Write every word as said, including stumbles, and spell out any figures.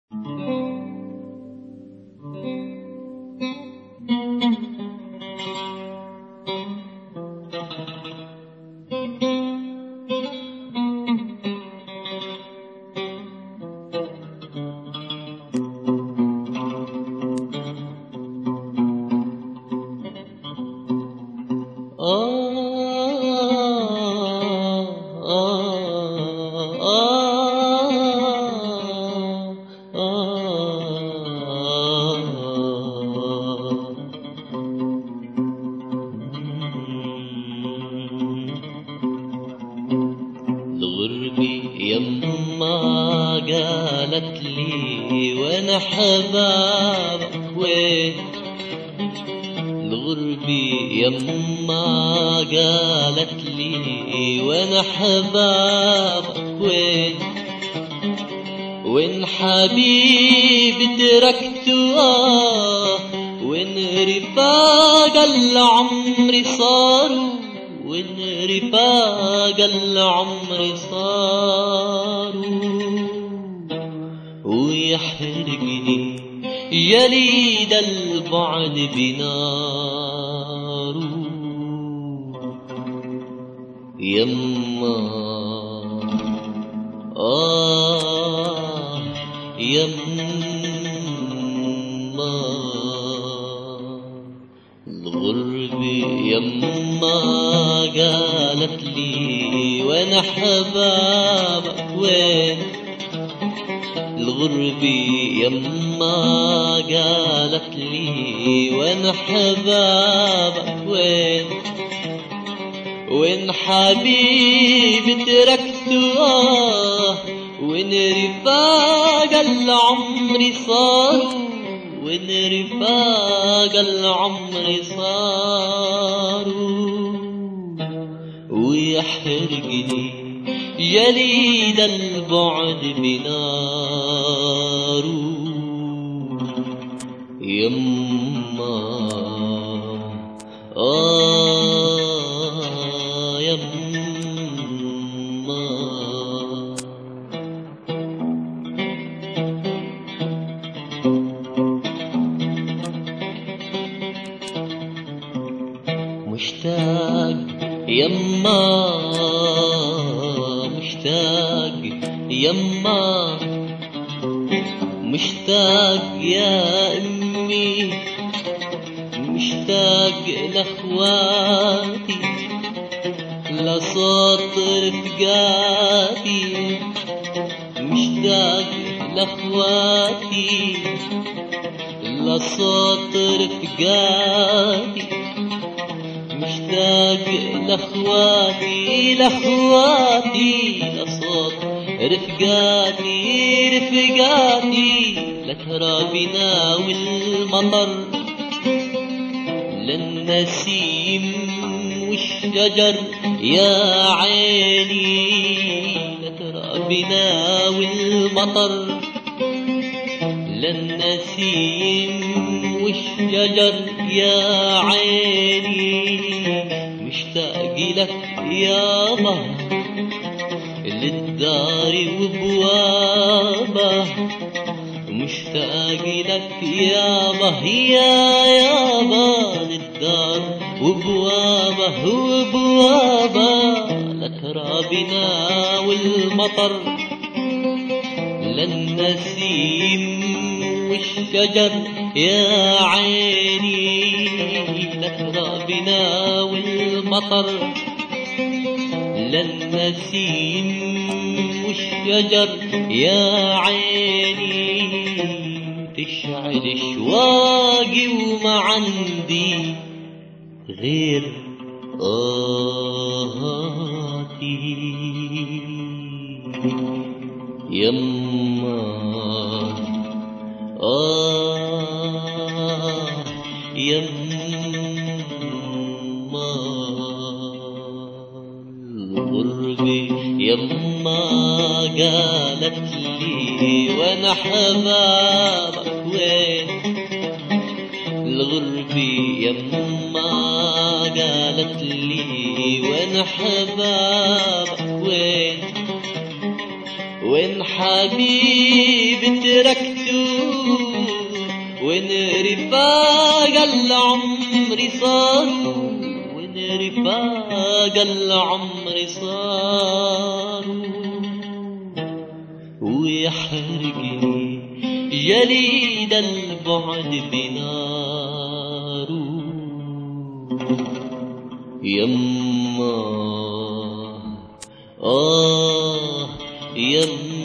الغربة يما قالت لي وانا حبابك وين. الغربة يما قالت لي وانا حبابك وين. وين حبيبي تركته آه وين رفاق العمر صاروا. وين رفاق العمر صاروا. ويحرقني جليد البعد بناره. يما آه يما الغربة يما قالت لي وانا حبابك وين. الغربة يما قالت لي وانا حبابك وين. وين حبيبي تركته آه وين رفاق العمر صاروا. وين رفاق العمر صاروا. ويحرقني جليد البعد بناره. يما آه يما مشتاق يما مشتاق يما مشتاق يا أمي. مشتاق لأخواتي لصوت رفقاتي. مشتاق لأخواتي لصوت رفقاتي. مشتاق لأخواتي لأخواتي لصوت رفقاتي رفقاتي. لترابنا والمطر للنسيم والشجر يا عيني. لترابنا والمطر للنسيم والشجر يا عيني. مشتاق لك يابا للدار وبوابه. مشتاق لك يابا يا يابا للدار وبوابه وبوابه. لترابنا والمطر للنسيم والشجر يا عيني. لترابنا والمطر للنسيم والشجر يا عيني. تشعل شواقي وما عندي غير آهاتي. يما آه يما الغربة يما قالت لي وانا حبابك وين. الغربة يما قالت لي وانا حبابك وين. وين حبيبي تركت رفاق العمر صاروا وين رفاق العمر صاروا ويحرقني جليد البعد بناره يما آه يما